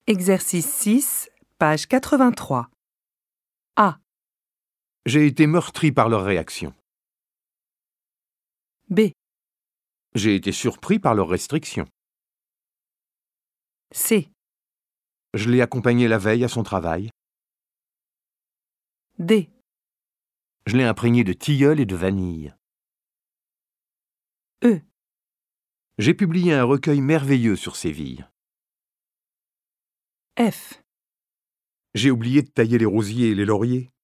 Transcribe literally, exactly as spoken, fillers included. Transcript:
Exercice six, page quatre-vingt-trois. A. J'ai été meurtri par leur réaction. B. J'ai été surpris par leurs restrictions. C. Je l'ai accompagné la veille à son travail. D. Je l'ai imprégné de tilleul et de vanille. E. J'ai publié un recueil merveilleux sur Séville. F. J'ai oublié de tailler les rosiers et les lauriers.